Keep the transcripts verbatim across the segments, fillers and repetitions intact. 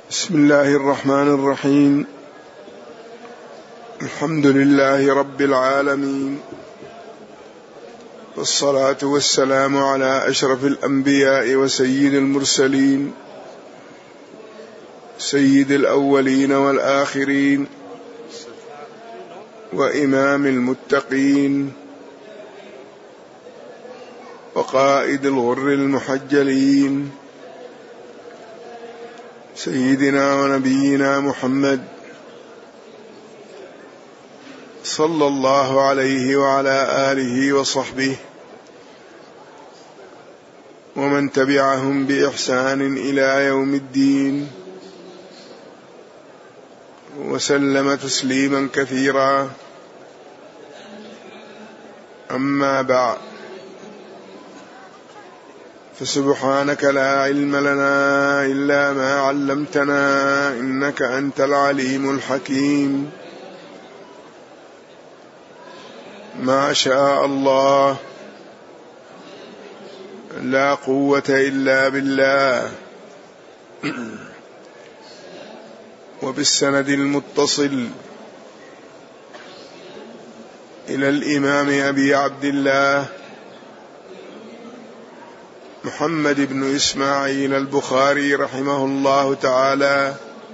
بسم الله الرحمن الرحيم. الحمد لله رب العالمين، والصلاة والسلام على أشرف الأنبياء وسيد المرسلين، سيد الأولين والآخرين، وإمام المتقين، وقائد الغر المحجلين، سيدنا ونبينا محمد صلى الله عليه وعلى آله وصحبه ومن تبعهم بإحسان إلى يوم الدين، وسلم تسليما كثيرا. أما بعد، فسبحانك لا علم لنا إلا ما علمتنا، إنك أنت العليم الحكيم. ما شاء الله، لا قوة إلا بالله. وبالسند المتصل إلى الإمام أبي عبد الله محمد بن إسماعيل البخاري رحمه الله تعالى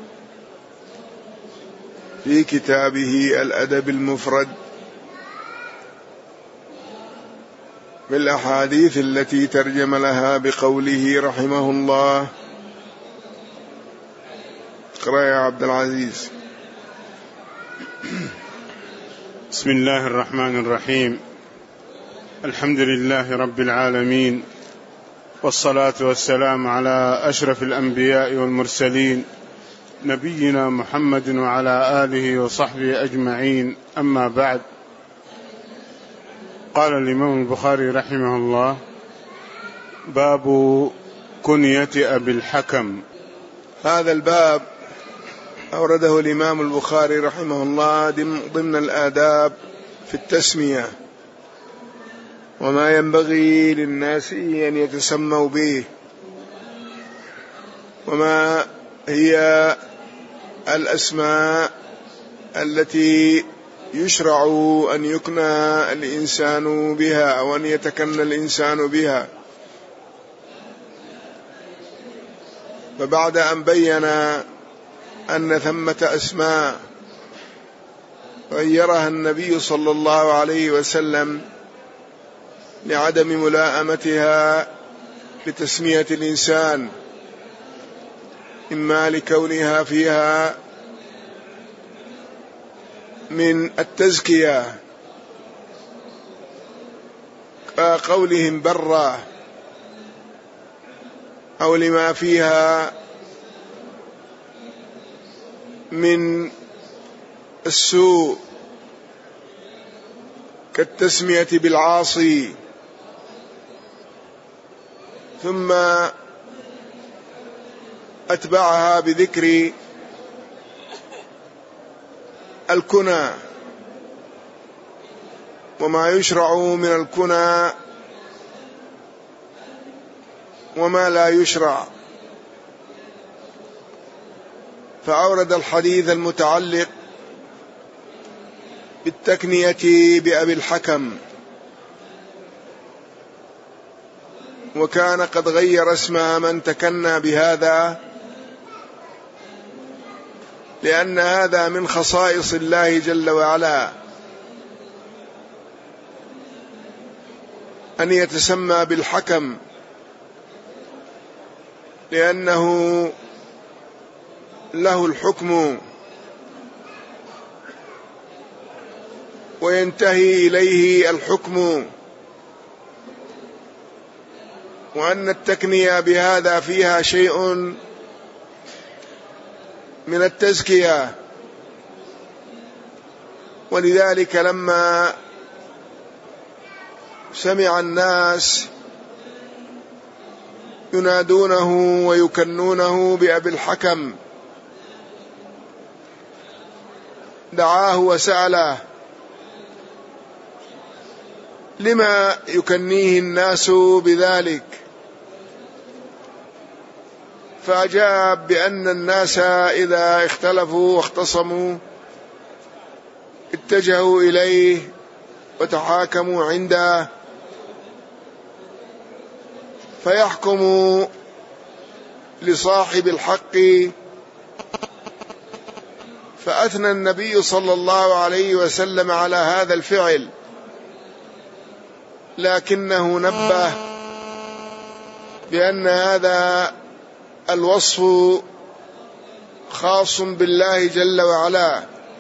في كتابه الأدب المفرد بالأحاديث التي ترجم لها بقوله رحمه الله. اقرأ يا عبد العزيز. بسم الله الرحمن الرحيم. الحمد لله رب العالمين، والصلاة والسلام على أشرف الأنبياء والمرسلين، نبينا محمد وعلى آله وصحبه أجمعين. أما بعد، قال الإمام البخاري رحمه الله: باب كنية أبي الحكم. هذا الباب أورده الإمام البخاري رحمه الله ضمن الآداب في التسمية، وما ينبغي للناس أن يتسموا به، وما هي الأسماء التي يشرع أن يكنى الإنسان بها أو أن يتكنى الإنسان بها. فبعد أن بين أن ثمة أسماء غيرها النبي صلى الله عليه وسلم لعدم ملائمتها لتسمية الإنسان، إما لكونها فيها من التزكية كقولهم برا، أو لما فيها من السوء كالتسمية بالعاصي. ثم أتبعها بذكر الكنى وما يشرع من الكنى وما لا يشرع، فأورد الحديث المتعلق بالتكنية بأبي الحكم، وكان قد غير اسم من تكنى بهذا، لأن هذا من خصائص الله جل وعلا أن يتسمى بالحكم، لأنه له الحكم وينتهي إليه الحكم، وأن التكنية بهذا فيها شيء من التزكية. ولذلك لما سمع الناس ينادونه ويكنونه بأبي الحكم دعاه وسأله: لما يكنيه الناس بذلك؟ فأجاب بأن الناس إذا اختلفوا واختصموا اتجهوا إليه وتحاكموا عنده فيحكم لصاحب الحق. فأثنى النبي صلى الله عليه وسلم على هذا الفعل، لكنه نبه بأن هذا الوصف خاص بالله جل وعلا،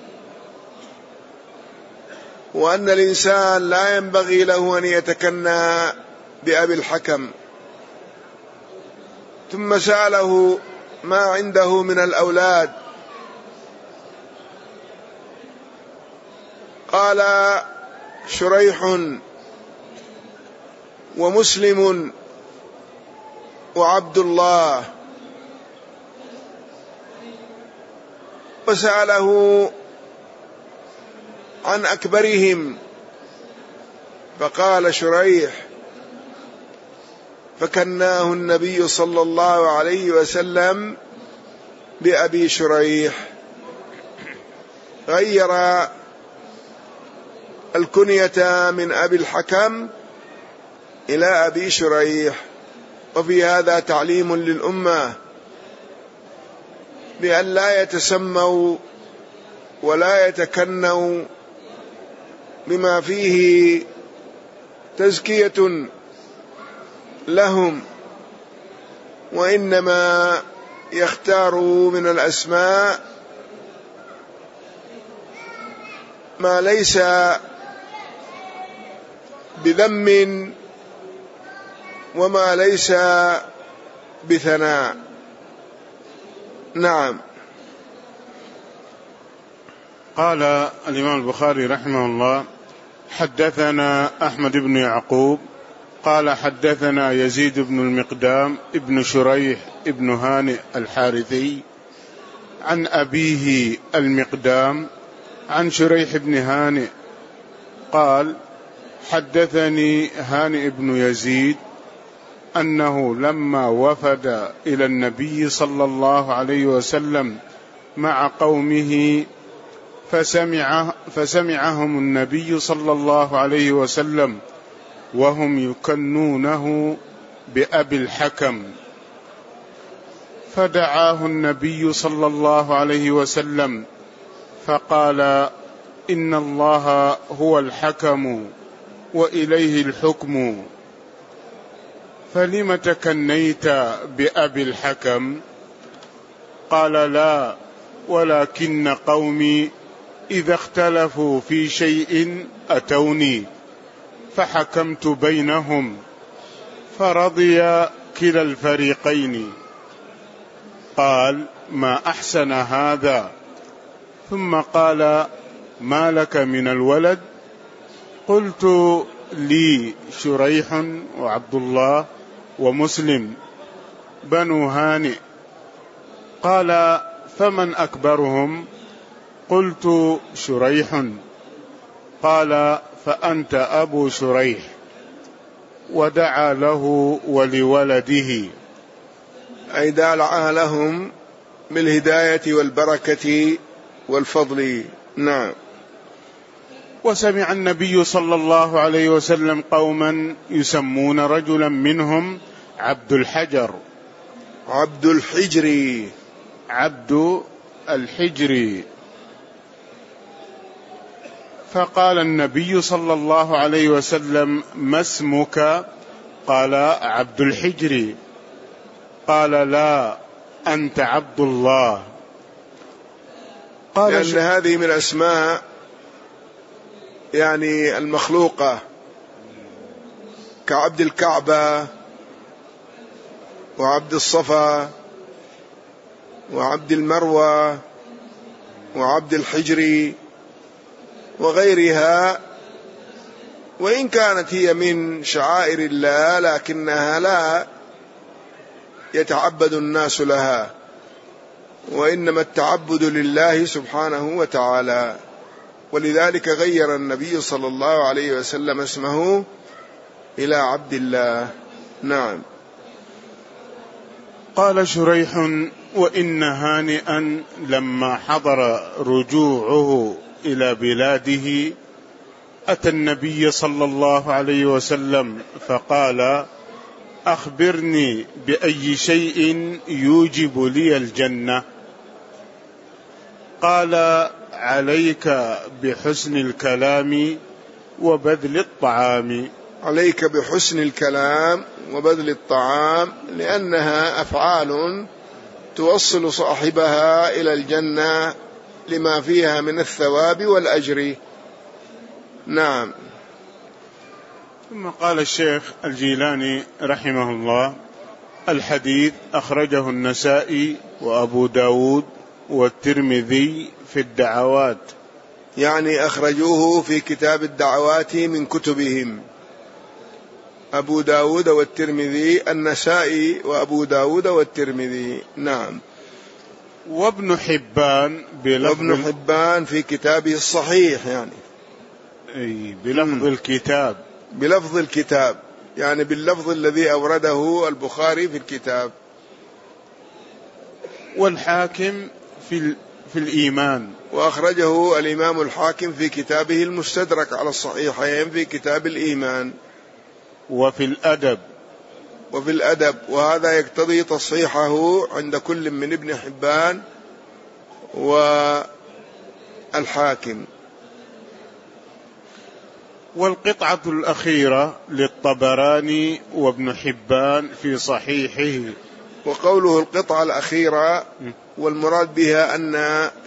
وأن الإنسان لا ينبغي له أن يتكنى بأبي الحكم. ثم سأله ما عنده من الأولاد، قال شريح ومسلم وعبد الله. وسأله عن أكبرهم فقال شريح، فكناه النبي صلى الله عليه وسلم بأبي شريح، غير الكنية من أبي الحكم إلى أبي شريح. وفي هذا تعليم للأمة بأن لا يتسموا ولا يتكنوا بما فيه تزكية لهم، وإنما يختاروا من الأسماء ما ليس بذم وما ليس بثناء. نعم. قال الإمام البخاري رحمه الله: حدثنا أحمد بن يعقوب قال حدثنا يزيد بن المقدام ابن شريح ابن هانئ الحارثي عن أبيه المقدام عن شريح بن هانئ قال: حدثني هانئ بن يزيد أنه لما وفد إلى النبي صلى الله عليه وسلم مع قومه فسمع فسمعهم النبي صلى الله عليه وسلم وهم يكنونه بأبي الحكم، فدعاه النبي صلى الله عليه وسلم فقال: إن الله هو الحكم وإليه الحكم، فلم تكنيت بأبي الحكم؟ قال: لا، ولكن قومي إذا اختلفوا في شيء أتوني فحكمت بينهم فرضي كلا الفريقين. قال: ما أحسن هذا. ثم قال: ما لك من الولد؟ قلت: لي شريح وعبد الله ومسلم بنو هانئ. قال: فمن أكبرهم؟ قلت: شريح. قال: فأنت أبو شريح. ودعا له ولولده، أي دعا لهم بالهداية والبركة والفضل. نعم. وسمع النبي صلى الله عليه وسلم قوما يسمون رجلا منهم عبد الحجر عبد الحجري عبد الحجري فقال النبي صلى الله عليه وسلم: ما اسمك؟ قال: عبد الحجري. قال: لا، أنت عبد الله. قال: لأن هذه من الأسماء يعني المخلوقة، كعبد الكعبة وعبد الصفا وعبد المروة وعبد الحجري وغيرها، وإن كانت هي من شعائر الله لكنها لا يتعبد الناس لها، وإنما التعبد لله سبحانه وتعالى. ولذلك غير النبي صلى الله عليه وسلم اسمه إلى عبد الله. نعم. قال شريح: وإن هانئا لما حضر رجوعه إلى بلاده أتى النبي صلى الله عليه وسلم فقال: أخبرني بأي شيء يوجب لي الجنة؟ قال: عليك بحسن الكلام وبذل الطعام. عليك بحسن الكلام وبذل الطعام، لأنها أفعال توصل صاحبها إلى الجنة لما فيها من الثواب والأجر. نعم. ثم قال الشيخ الجيلاني رحمه الله: الحديث أخرجه النسائي وأبو داود والترمذي في الدعوات، يعني أخرجوه في كتاب الدعوات من كتبهم، أبو داود والترمذي، النسائي وأبو داود والترمذي. نعم. وابن حبان بلفظ وابن حبان في كتابه الصحيح، يعني أي بلفظ م. الكتاب بلفظ الكتاب، يعني باللفظ الذي أورده البخاري في الكتاب. والحاكم في في الإيمان، وأخرجه الإمام الحاكم في كتابه المستدرك على الصحيحين في كتاب الإيمان. وفي الأدب وفي الأدب، وهذا يقتضي تصحيحه عند كل من ابن حبان والحاكم. والقطعة الأخيرة للطبراني وابن حبان في صحيحه. وقوله القطعة الأخيرة والمراد بها أن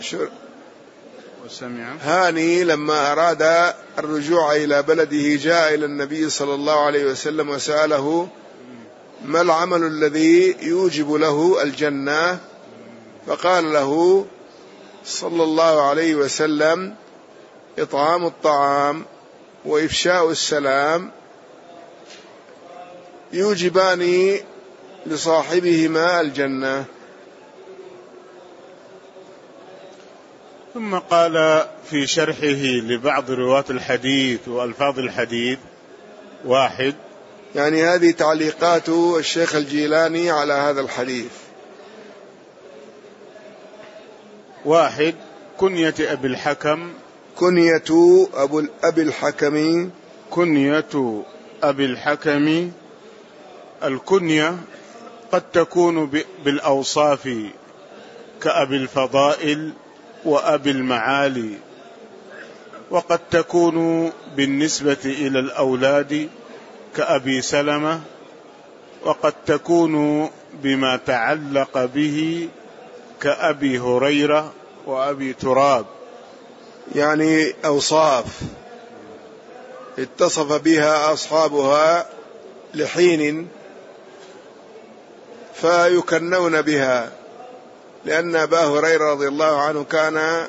هاني لما أراد الرجوع إلى بلده جاء إلى النبي صلى الله عليه وسلم وسأله: ما العمل الذي يوجب له الجنة؟ فقال له صلى الله عليه وسلم: إطعام الطعام وإفشاء السلام يوجبان لصاحبهما الجنة. ثم قال في شرحه لبعض رواة الحديث وألفاظ الحديث: واحد، يعني هذه تعليقات الشيخ الجيلاني على هذا الحديث. واحد، كنية أبي الحكم. كنية أبو أبي الحكم. كنية أبي الحكم. الكنية قد تكون بالأوصاف كأبي الفضائل وأبي المعالي، وقد تكون بالنسبة إلى الأولاد كأبي سلمة، وقد تكون بما تعلق به كأبي هريرة وأبي تراب، يعني أوصاف اتصف بها أصحابها لحين فيكنون بها، لأن أبا هريرة رضي الله عنه كان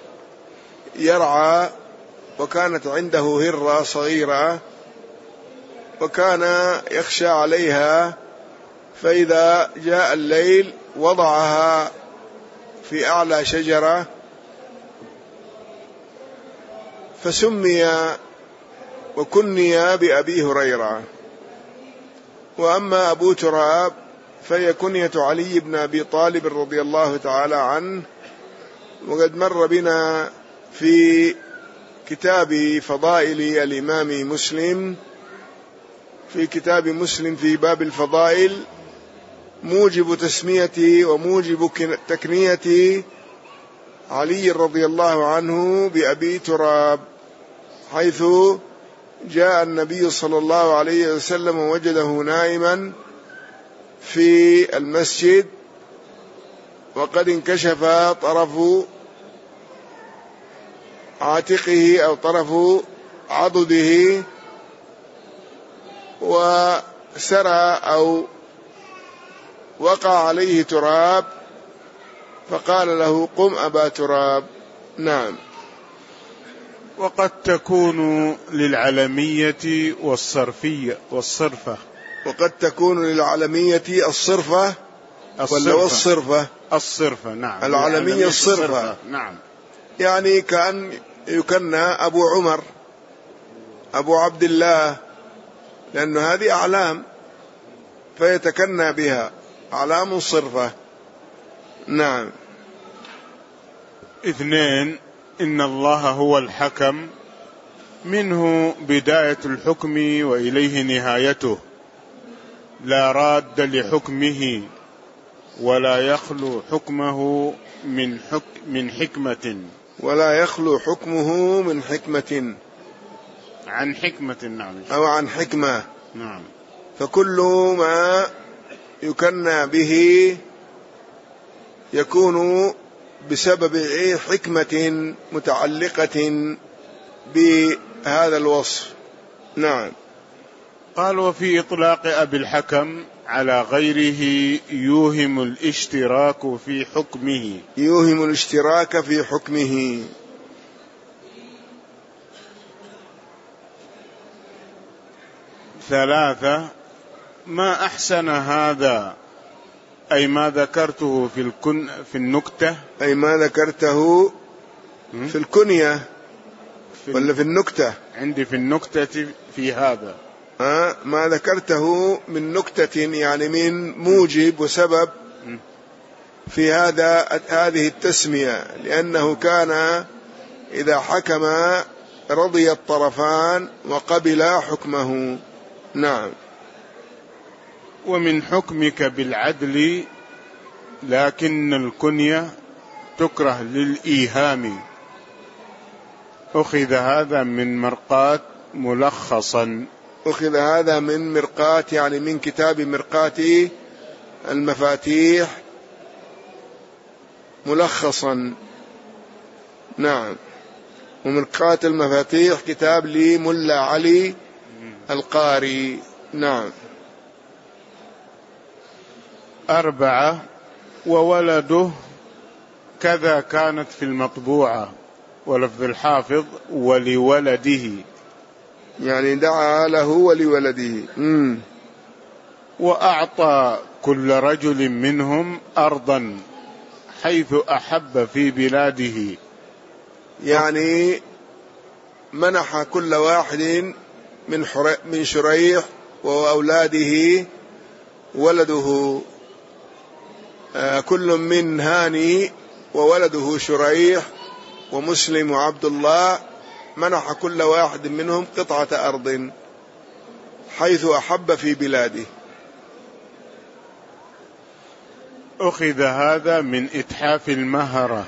يرعى، وكانت عنده هرة صغيرة، وكان يخشى عليها، فإذا جاء الليل وضعها في أعلى شجرة، فسمي وكني بأبي هريرة. وأما أبو تراب فهي كنية علي بن أبي طالب رضي الله تعالى عنه، وقد مر بنا في كتاب فضائل الإمام مسلم، في كتاب مسلم في باب الفضائل، موجب تسمية وموجب تكنية علي رضي الله عنه بأبي تراب، حيث جاء النبي صلى الله عليه وسلم ووجده نائما في المسجد، وقد انكشف طرف عاتقه أو طرف عضده، وسرى أو وقع عليه تراب، فقال له: قم أبا تراب. نعم. وقد تكون للعلمية والصرفية والصرفة. وقد تكون للعلمية الصرفة ولا والصرفة؟ الصرفة، نعم. العلمية الصرفة. الصرفة، نعم. يعني كأن يكنى أبو عمر، أبو عبد الله، لأن هذه أعلام فيتكنى بها. أعلام صرفة. نعم. اثنين، إن الله هو الحكم، منه بداية الحكم وإليه نهايته، لا راد لحكمه ولا يخلو حكمه من حك من حكمة ولا يخلو حكمه من حكمة عن حكمة. نعم. أو عن حكمة. نعم. فكل ما يكنى به يكون بسبب حكمة متعلقة بهذا الوصف. نعم. قال: وفي إطلاق أبي الحكم على غيره يوهم الاشتراك في حكمه يوهم الاشتراك في حكمه. ثلاثة، ما أحسن هذا، أي ما ذكرته في الكن في النكتة أي ما ذكرته في الكنية في ولا في النكتة؟ عندي في النكتة في هذا. آه ما ذكرته من نكتة، يعني من موجب وسبب في هذا هذه التسمية، لأنه كان إذا حكم رضي الطرفان وقبل حكمه. نعم. ومن حكمك بالعدل، لكن الكنية تكره للإيهام. أخذ هذا من مرقاة ملخصا. أخذ هذا من مرقاة، يعني من كتاب مرقاة المفاتيح ملخصا. نعم. ومرقاة المفاتيح كتاب لملا علي القاري. نعم. أربعة، وولده كذا كانت في المطبوعة، ولفظ الحافظ ولولده، يعني دعا له ولولده. مم. وأعطى كل رجل منهم أرضا حيث أحب في بلاده، يعني منح كل واحد من من شريح وأولاده ولده، آه كل من هاني وولده شريح ومسلم وعبد الله، منح كل واحد منهم قطعة أرض حيث أحب في بلاده. أخذ هذا من إتحاف المهرة.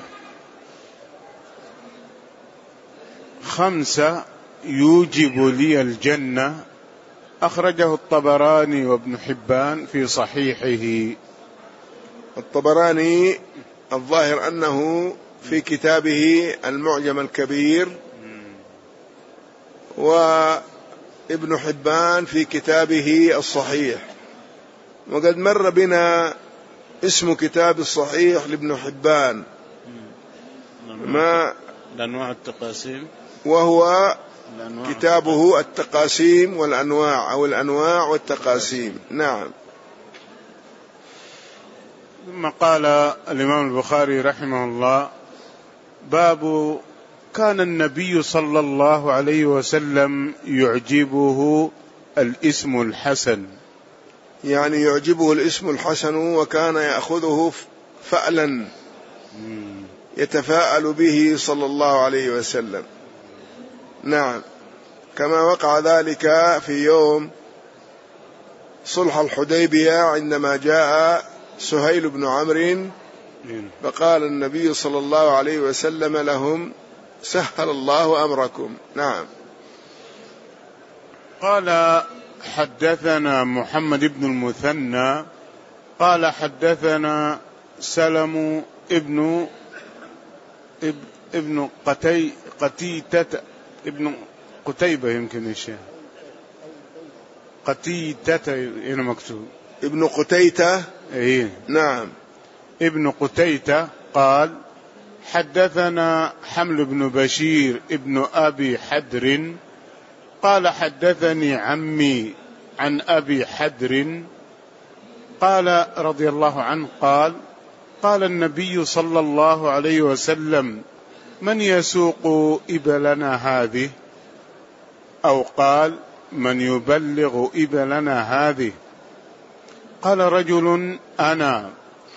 خمسة، يوجب لي الجنة، أخرجه الطبراني وابن حبان في صحيحه. الطبراني الظاهر أنه في كتابه المعجم الكبير، وابن حبان في كتابه الصحيح. وقد مر بنا اسم كتاب الصحيح لابن حبان، ما الأنواع التقاسيم، وهو الأنواع كتابه التقاسيم والأنواع، أو الأنواع والتقاسيم. نعم. ثم قال الإمام البخاري رحمه الله: باب كان النبي صلى الله عليه وسلم يعجبه الاسم الحسن. يعني يعجبه الاسم الحسن، وكان يأخذه فألا يتفاءل به صلى الله عليه وسلم. نعم. كما وقع ذلك في يوم صلح الحديبية عندما جاء سهيل بن عمرو، فقال النبي صلى الله عليه وسلم لهم: سهل الله أمركم. نعم. قال: حدثنا محمد بن المثنى قال حدثنا سلم ابن ابن قتي قتيتة ابن قتيبة، يمكن الشيء قتيتة هنا مكتوب ابن قتيتة. ايه. نعم. ابن قتيتة قال: حدثنا حمل بن بشير ابن أبي حدر قال: حدثني عمي عن أبي حدر قال رضي الله عنه قال: قال النبي صلى الله عليه وسلم: من يسوق إبلنا هذه؟ أو قال: من يبلغ إبلنا هذه؟ فقال رجل: أنا.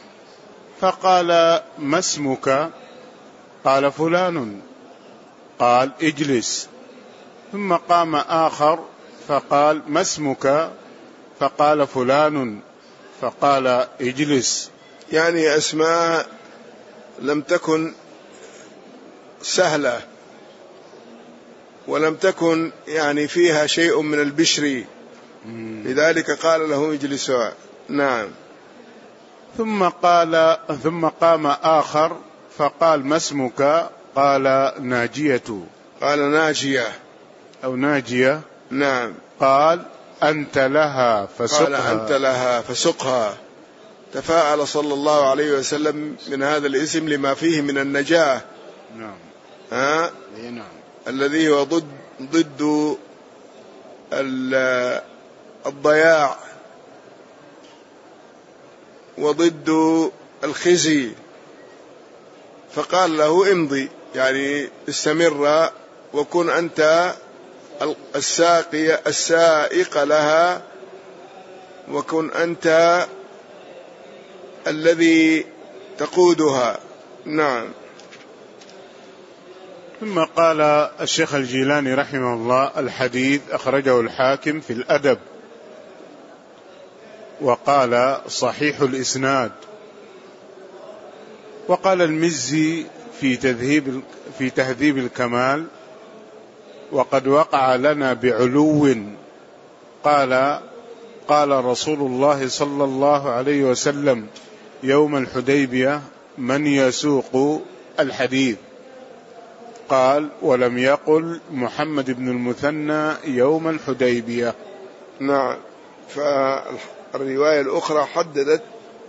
فقال: ما اسمك؟ قال: فلان. قال: اجلس. ثم قام آخر فقال: ما اسمك؟ فقال: فلان. فقال: اجلس. يعني أسماء لم تكن سهلة ولم تكن يعني فيها شيء من البشر، لذلك قال له اجلس. نعم. ثم قال ثم قام آخر فقال: ما اسمك؟ قال: ناجية. قال: ناجية أو ناجية. نعم. قال: أنت لها فسقها. قال: أنت لها فسقها. تفاءل صلى الله عليه وسلم من هذا الاسم لما فيه من النجاة. نعم. ها؟ نعم. الذي هو ضد ضد الضياع وضد الخزي، فقال له: امضي، يعني استمر وكن أنت الساقي السائق لها، وكن أنت الذي تقودها. نعم. ثم قال الشيخ الجيلاني رحمه الله: الحديث أخرجه الحاكم في الأدب، وقال: صحيح الإسناد. وقال المزي في تذهيب في تهذيب الكمال: وقد وقع لنا بعلو. قال: قال رسول الله صلى الله عليه وسلم يوم الحديبية: من يسوق الحديث؟ قال: ولم يقل محمد بن المثنى يوم الحديبية. نعم. فالرواية الأخرى حددت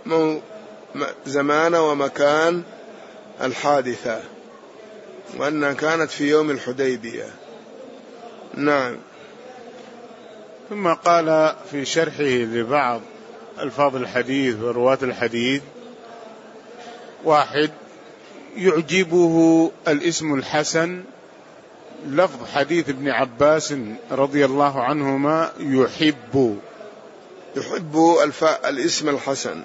زمان ومكان الحادثة، وأنها كانت في يوم الحديبية. نعم. ثم قال في شرحه لبعض ألفاظ الحديث ورواة الحديث: واحد، يعجبه الاسم الحسن، لفظ حديث ابن عباس رضي الله عنهما: يحب. يحب الفاء الاسم الحسن،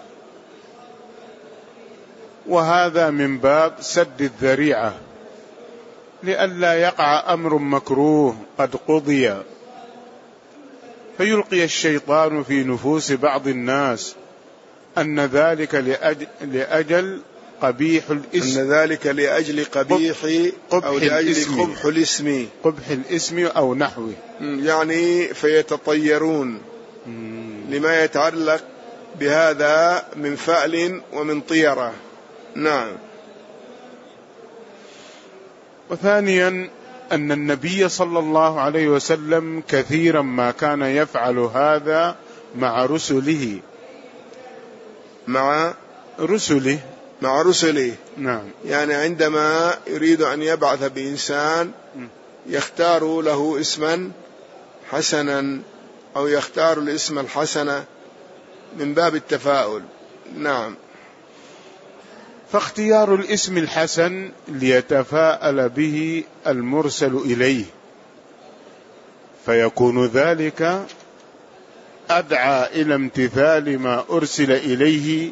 وهذا من باب سد الذريعة لئلا يقع أمر مكروه قد قضي فيلقي الشيطان في نفوس بعض الناس أن ذلك لأجل, لأجل قبيح الاسم، أن ذلك لأجل قبيح أو لأجل قبح الاسم قبح الاسم أو نحوه، يعني فيتطيرون لما يتعلق بهذا من فعل ومن طيرة. نعم. وثانيا أن النبي صلى الله عليه وسلم كثيرا ما كان يفعل هذا مع رسله مع رسله مع رسله نعم. يعني عندما يريد أن يبعث بإنسان يختار له اسما حسنا أو يختار الاسم الحسن من باب التفاؤل. نعم. فاختيار الاسم الحسن ليتفاءل به المرسل إليه، فيكون ذلك أدعى إلى امتثال ما أرسل إليه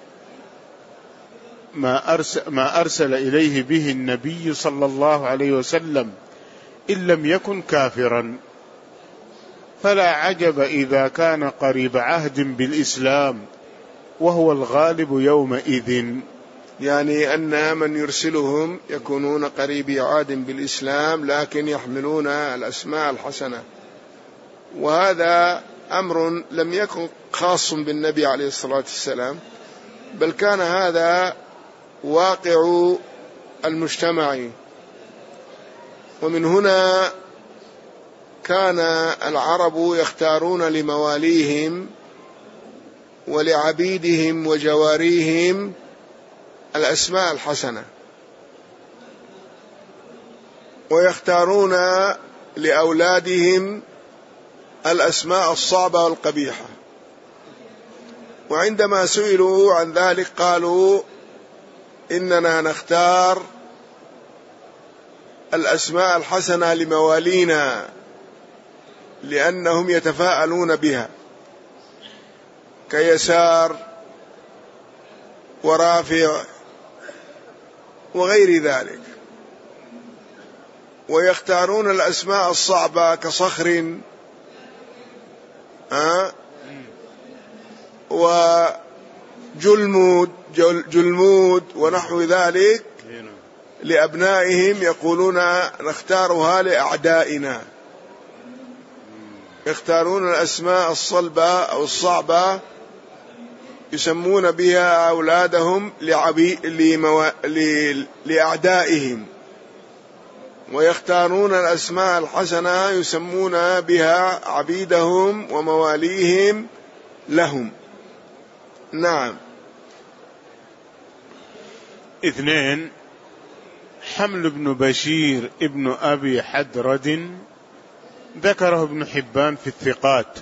ما أرسل, ما أرسل إليه به النبي صلى الله عليه وسلم إن لم يكن كافرا. فلا عجب إذا كان قريب عهد بالإسلام وهو الغالب يومئذ، يعني أن من يرسلهم يكونون قريبي عهد بالإسلام لكن يحملون الأسماء الحسنة، وهذا أمر لم يكن خاص بالنبي عليه الصلاة والسلام، بل كان هذا واقع المجتمع. ومن هنا كان العرب يختارون لمواليهم ولعبيدهم وجواريهم الأسماء الحسنة، ويختارون لأولادهم الأسماء الصعبة والقبيحة. وعندما سئلوا عن ذلك قالوا: إننا نختار الأسماء الحسنة لموالينا لأنهم يتفاءلون بها، كيسار ورافع وغير ذلك، ويختارون الأسماء الصعبة كصخر أه؟ وجلمود جلمود ونحو ذلك لأبنائهم، يقولون نختارها لأعدائنا، يختارون الأسماء الصلبة أو الصعبة يسمون بها أولادهم لأعدائهم، ويختارون الأسماء الحسنة يسمون بها عبيدهم ومواليهم لهم. نعم. اثنين، حمل بن بشير ابن أبي حدرد ذكره ابن حبان في الثقات.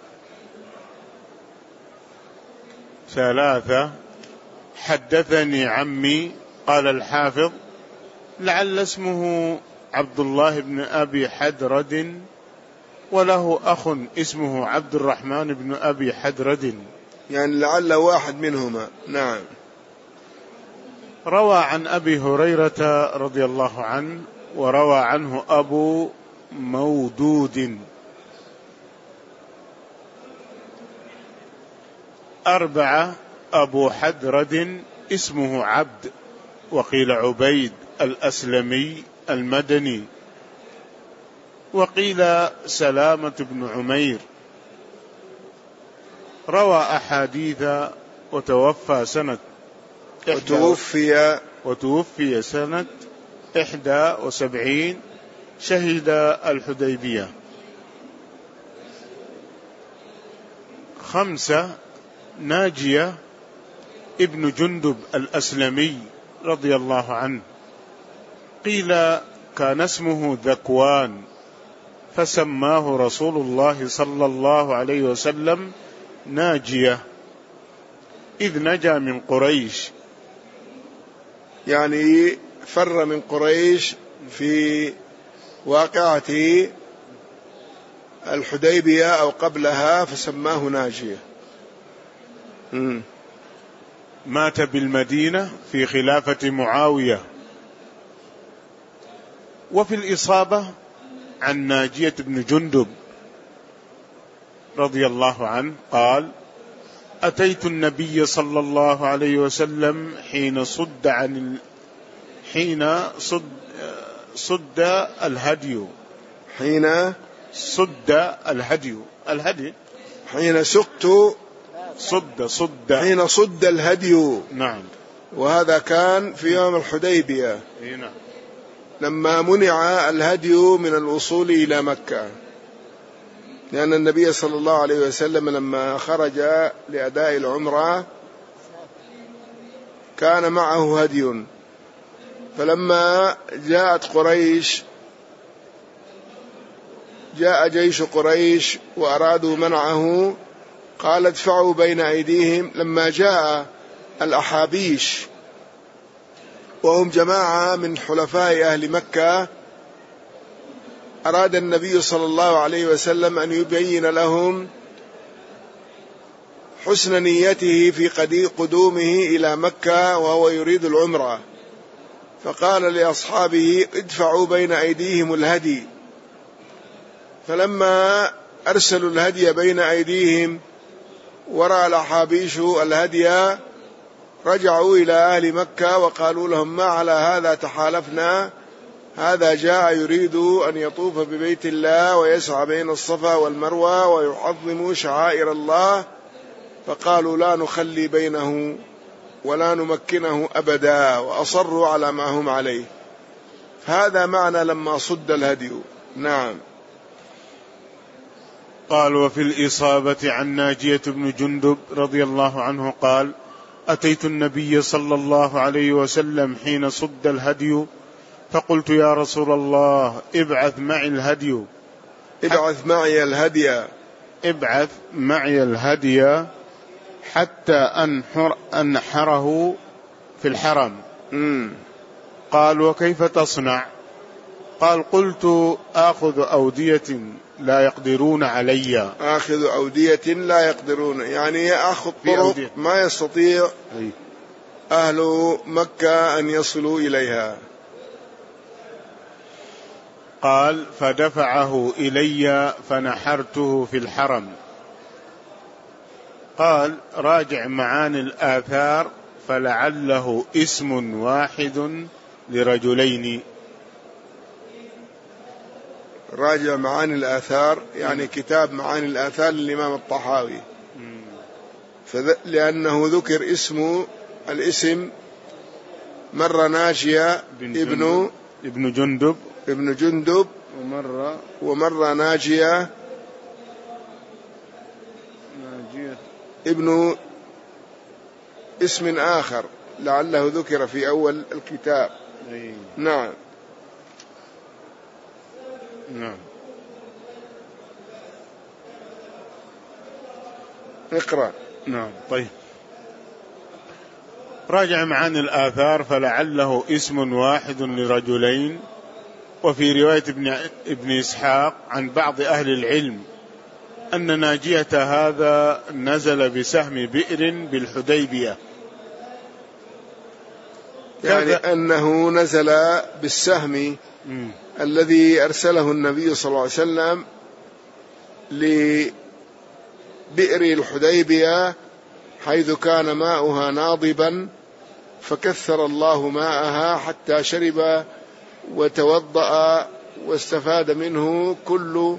ثلاثة، حدثني عمي، قال الحافظ لعل اسمه عبد الله بن أبي حدرد وله أخ اسمه عبد الرحمن بن أبي حدرد، يعني لعل واحد منهما. نعم. روى عن أبي هريرة رضي الله عنه وروى عنه أبو مودود. أربعة، أبو حدرد اسمه عبد، وقيل عبيد الأسلمي المدني، وقيل سلامة بن عمير، روى أحاديث وتوفى سنة وتوفي وتوفي سنة إحدى وسبعين، شهد الحديبية. خمسة، ناجية ابن جندب الأسلمي رضي الله عنه، قيل كان اسمه ذكوان فسماه رسول الله صلى الله عليه وسلم ناجية إذ نجا من قريش، يعني فر من قريش في واقعة الحديبية أو قبلها فسماه ناجية. م. مات بالمدينة في خلافة معاوية. وفي الإصابة عن ناجية بن جندب رضي الله عنه قال أتيت النبي صلى الله عليه وسلم حين صد عن ال... حين صد صد الهدي حين صد الهدي الهدي حين سقت صد صد حين صد الهدي. نعم. وهذا كان في يوم الحديبية. نعم. لما منع الهدي من الوصول إلى مكة، لأن النبي صلى الله عليه وسلم لما خرج لأداء العمرة كان معه هدي، فلما جاءت قريش جاء جيش قريش وأرادوا منعه قال ادفعوا بين أيديهم. لما جاء الأحابيش وهم جماعة من حلفاء أهل مكة أراد النبي صلى الله عليه وسلم أن يبين لهم حسن نيته في قدومه إلى مكة وهو يريد العمرة، فقال لأصحابه ادفعوا بين أيديهم الهدي. فلما أرسلوا الهدي بين أيديهم ورأى الأحابيش الهدي رجعوا إلى أهل مكة وقالوا لهم ما على هذا تحالفنا، هذا جاء يريد أن يطوف ببيت الله ويسعى بين الصفا والمروة ويعظم شعائر الله، فقالوا لا نخلي بينه ولا نمكنه أبدا، وأصروا على ما هم عليه. هذا معنى لما صد الهدي. نعم. قال وفي الإصابة عن ناجية بن جندب رضي الله عنه قال أتيت النبي صلى الله عليه وسلم حين صد الهدي فقلت يا رسول الله ابعث معي الهدي ابعث معي الهدي ابعث معي الهدي حتى أنحر أنحره في الحرم. م. قال وكيف تصنع؟ قال قلت آخذ أودية لا يقدرون علي. آخذ أودية لا يقدرون، يعني يأخذ طرق ما يستطيع أهل مكة أن يصلوا إليها. قال فدفعه إلي فنحرته في الحرم. قال راجع معاني الآثار فلعله اسم واحد لرجلين. راجع معاني الآثار يعني م. كتاب معاني الآثار للإمام الطحاوي، لأنه ذكر اسمه الاسم مرة ناجية ابن ابن جندب ابن جندب ومرة ومرة ناجية ناجية ابن اسم آخر لعله ذكر في أول الكتاب. أي. نعم نعم. اقرأ. نعم طيب. راجع معاني الآثار فلعله اسم واحد لرجلين. وفي رواية ابن, ابن إسحاق عن بعض أهل العلم أن ناجية هذا نزل بسهم بئر بالحديبية، يعني أنه نزل بالسهم م. الذي أرسله النبي صلى الله عليه وسلم لبئر الحديبية حيث كان ماؤها ناضبا، فكثر الله ماءها حتى شرب وتوضأ واستفاد منه كل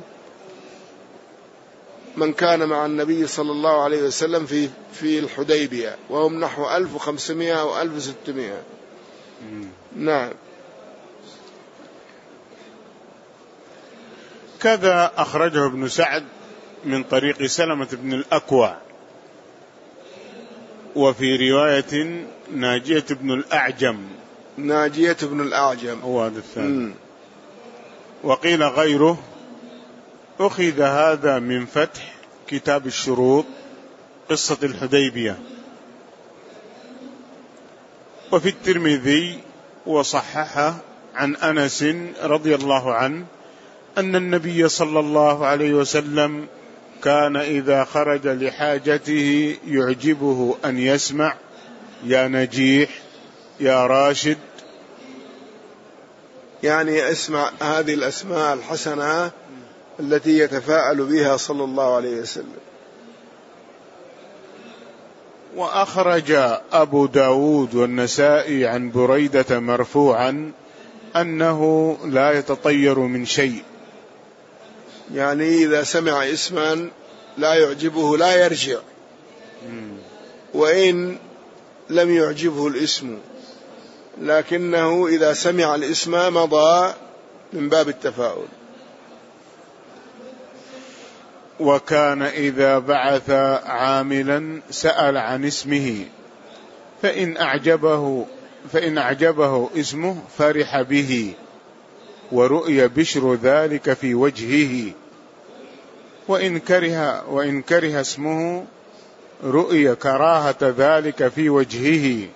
من كان مع النبي صلى الله عليه وسلم في في الحديبية، وهم نحو ألف وخمسمائة أو ألف وستمائة. نعم. كذا أخرجه ابن سعد من طريق سلمة بن الأكوع، وفي رواية ناجية بن الأعجم ناجية بن الأعجم هو هذا الثاني. وقيل غيره أخذ هذا من فتح كتاب الشروط قصة الحديبية. وفي الترمذي وصححه عن أنس رضي الله عنه أن النبي صلى الله عليه وسلم كان إذا خرج لحاجته يعجبه أن يسمع يا نجيح يا راشد، يعني اسمع هذه الأسماء الحسنة التي يتفاءل بها صلى الله عليه وسلم. وأخرج أبو داود والنسائي عن بريدة مرفوعا أنه لا يتطير من شيء، يعني إذا سمع اسما لا يعجبه لا يرجع، وإن لم يعجبه الاسم، لكنه إذا سمع الاسم مضى من باب التفاؤل. وكان إذا بعث عاملا سأل عن اسمه فإن أعجبه فإن أعجبه اسمه فرح به، ورؤي بشر ذلك في وجهه، وإن كره وإن كره اسمه رؤي كراهة ذلك في وجهه.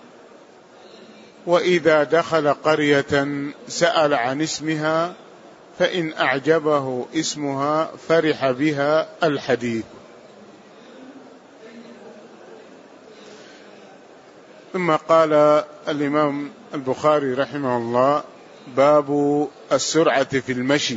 وإذا دخل قرية سأل عن اسمها فإن أعجبه اسمها فرح بها. الحديث. ثم قال الإمام البخاري رحمه الله باب السرعة في المشي.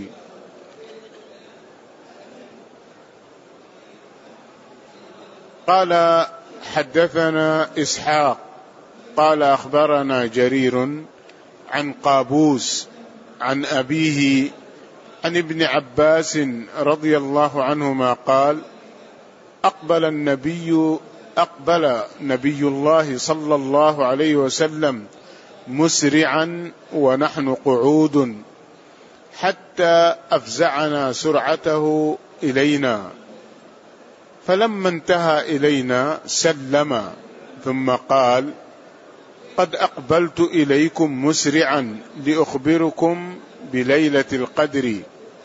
قال حدثنا إسحاق قال أخبرنا جرير عن قابوس عن أبيه عن ابن عباس رضي الله عنهما قال أقبل النبي أقبل نبي الله صلى الله عليه وسلم مسرعا ونحن قعود حتى أفزعنا سرعته إلينا، فلما انتهى إلينا سلم ثم قال قد أقبلت إليكم مسرعا لأخبركم بليلة القدر،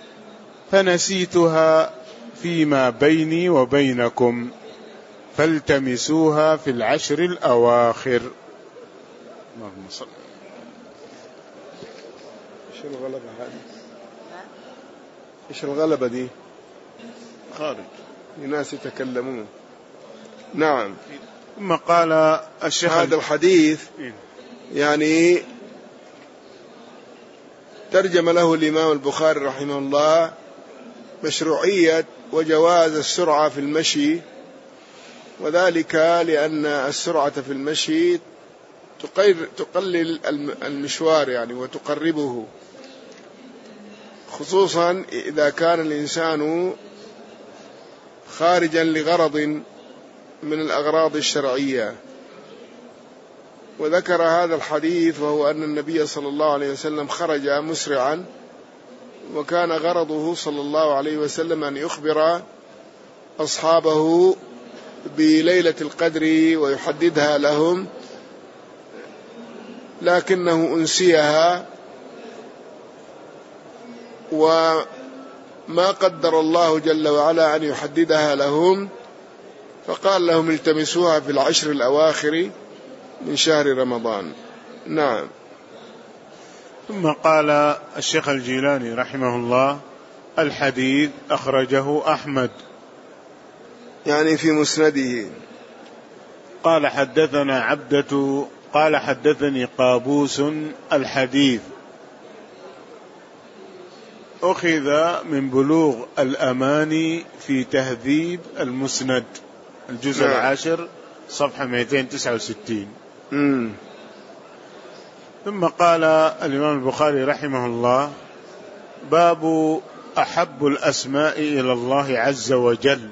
فنسيتها فيما بيني وبينكم فالتمسوها في العشر الأواخر. اللهم صل. شو الغلبة هذه؟ إيش الغلبة دي؟ خارج الناس يتكلمون. نعم. ثم قال الشيخ هذا الحديث يعني ترجم له الإمام البخاري رحمه الله مشروعية وجواز السرعة في المشي، وذلك لأن السرعة في المشي تقلل المشوار يعني وتقربه، خصوصا إذا كان الإنسان خارجا لغرض من الأغراض الشرعية. وذكر هذا الحديث وهو أن النبي صلى الله عليه وسلم خرج مسرعا، وكان غرضه صلى الله عليه وسلم أن يخبر أصحابه بليلة القدر ويحددها لهم، لكنه أنسيها وما قدر الله جل وعلا أن يحددها لهم، فقال لهم التمسوها في العشر الأواخر من شهر رمضان. نعم. ثم قال الشيخ الجيلاني رحمه الله الحديث أخرجه أحمد يعني في مسنده. قال حدثنا عبدة قال حدثني قابوس الحديث أخذ من بلوغ الأماني في تهذيب المسند الجزء نعم. العاشر صفحة مئتين وتسعة وستين. مم. ثم قال الإمام البخاري رحمه الله باب أحب الأسماء إلى الله عز وجل.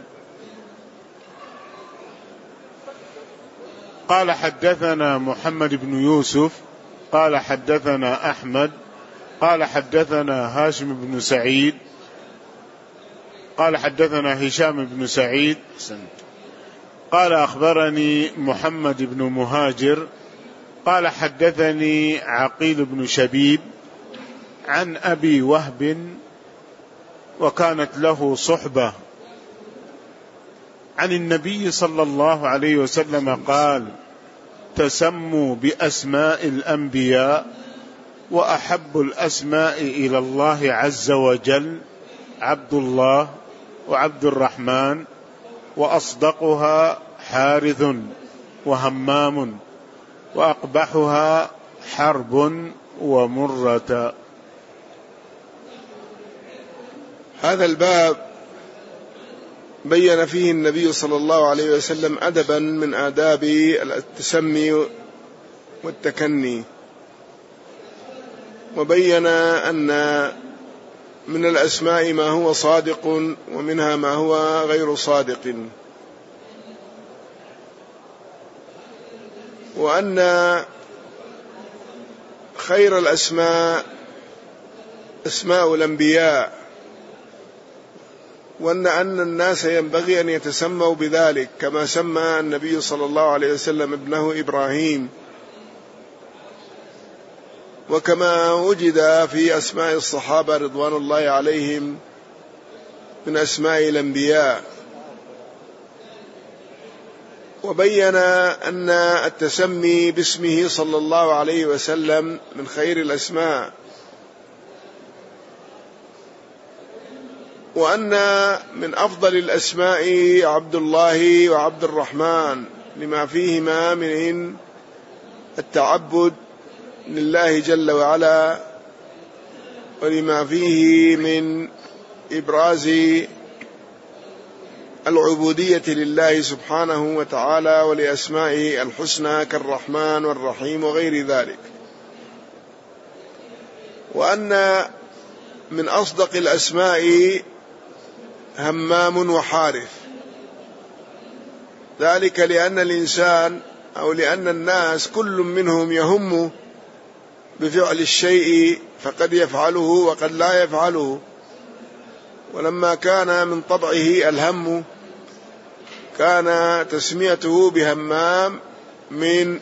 قال حدثنا محمد بن يوسف قال حدثنا أحمد قال حدثنا هاشم بن سعيد قال حدثنا هشام بن سعيد قال أخبرني محمد بن مهاجر قال حدثني عقيل بن شبيب عن أبي وهب وكانت له صحبة عن النبي صلى الله عليه وسلم قال تسموا بأسماء الأنبياء وأحب الأسماء إلى الله عز وجل عبد الله وعبد الرحمن وأصدقها حارث وهمام وأقبحها حرب ومرة. هذا الباب بين فيه النبي صلى الله عليه وسلم أدبا من آداب التسمي والتكني، وبين أن من الأسماء ما هو صادق ومنها ما هو غير صادق، وأن خير الأسماء أسماء الأنبياء، وأن أن الناس ينبغي أن يتسموا بذلك كما سمى النبي صلى الله عليه وسلم ابنه إبراهيم، وكما وجد في أسماء الصحابة رضوان الله عليهم من أسماء الأنبياء. وبين أن التسمي باسمه صلى الله عليه وسلم من خير الأسماء، وأن من أفضل الأسماء عبد الله وعبد الرحمن لما فيهما من التعبد لله جل وعلا، ولما فيه من إبراز العبودية لله سبحانه وتعالى ولأسمائه الحسنى كالرحمن والرحيم وغير ذلك. وأن من أصدق الأسماء همام وحارث، ذلك لأن الإنسان أو لأن الناس كل منهم يهم بفعل الشيء فقد يفعله وقد لا يفعله، ولما كان من طبعه الهم كان تسميته بهمام من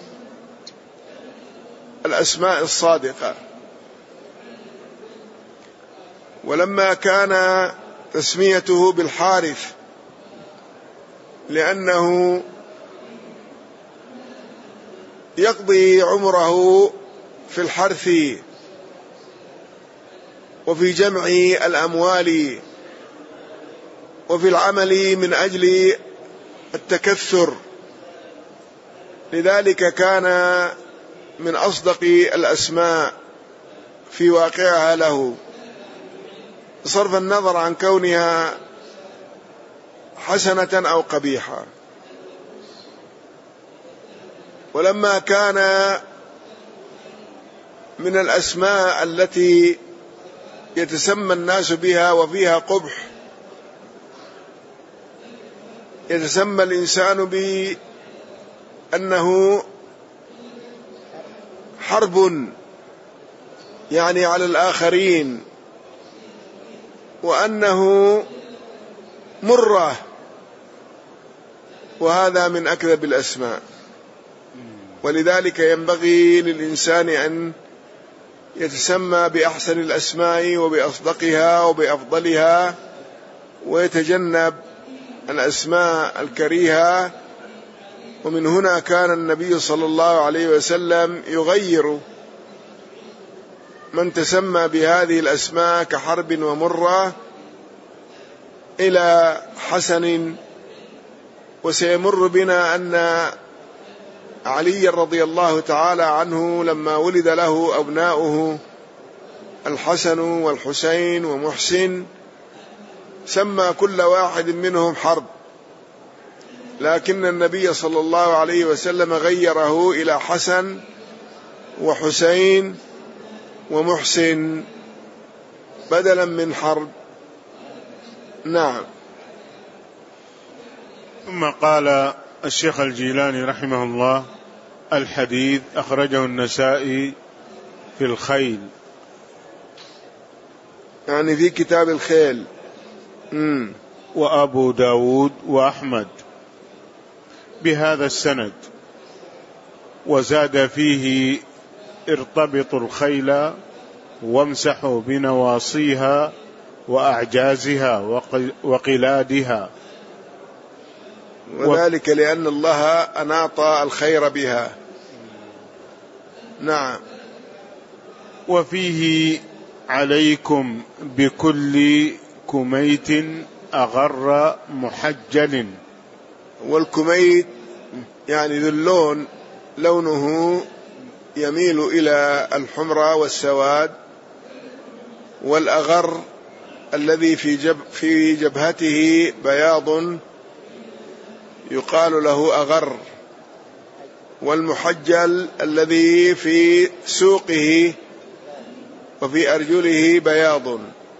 الأسماء الصادقة، ولما كان تسميته بالحارث لأنه يقضي عمره في الحرث وفي جمع الأموال وفي العمل من أجل التكثر، لذلك كان من أصدق الأسماء في واقعها له، بصرف النظر عن كونها حسنة أو قبيحة. ولما كان من الأسماء التي يتسمى الناس بها وفيها قبح، يتسمى الإنسان بأنه حرب يعني على الآخرين، وأنه مرة، وهذا من أكذب الأسماء. ولذلك ينبغي للإنسان أن يتسمى بأحسن الأسماء وبأصدقها وبأفضلها، ويتجنب الأسماء الكريهة. ومن هنا كان النبي صلى الله عليه وسلم يغير من تسمى بهذه الأسماء كحرب ومرة إلى حسن. وسيمر بنا أن علي رضي الله تعالى عنه لما ولد له أبناؤه الحسن والحسين ومحسن سمى كل واحد منهم حرب، لكن النبي صلى الله عليه وسلم غيره إلى حسن وحسين ومحسن بدلا من حرب. نعم. ثم قال الشيخ الجيلاني رحمه الله: الحديث أخرجه النسائي في الخيل، يعني في كتاب الخيل، مم. وأبو داود وأحمد بهذا السند، وزاد فيه: ارتبطوا الخيل وامسحوا بنواصيها وأعجازها وقلادها، وذلك لأن الله أناط الخير بها. نعم. وفيه: عليكم بكل كميت أغر محجل. والكميت يعني ذو اللون، لونه يميل إلى الحمرة والسواد، والأغر الذي في جب في جبهته بياض يقال له أغر، والمحجل الذي في سوقه وفي أرجله بياض.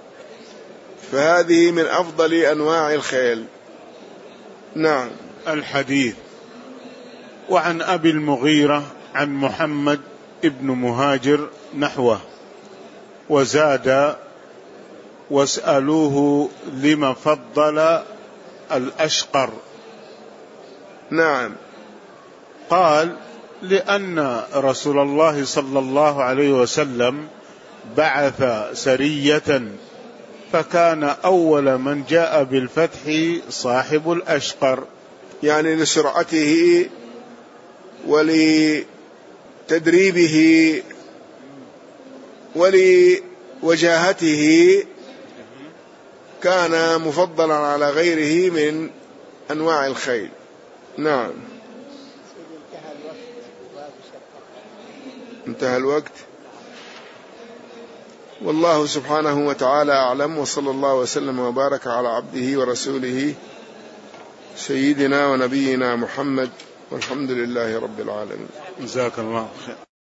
فهذه من أفضل أنواع الخيل. نعم. الحديث. وعن أبي المغيرة عن محمد ابن مهاجر نحوه، وزاد: واسألوه لما فضل الأشقر. نعم. قال: لأن رسول الله صلى الله عليه وسلم بعث سرية، فكان أول من جاء بالفتح صاحب الأشقر، يعني لسرعته ولتدريبه ولوجاهته كان مفضلا على غيره من أنواع الخيل. نعم. انتهى الوقت. والله سبحانه وتعالى أعلم، وصلى الله وسلم وبارك على عبده ورسوله سيدنا ونبينا محمد، والحمد لله رب العالمين. جزاك الله خير.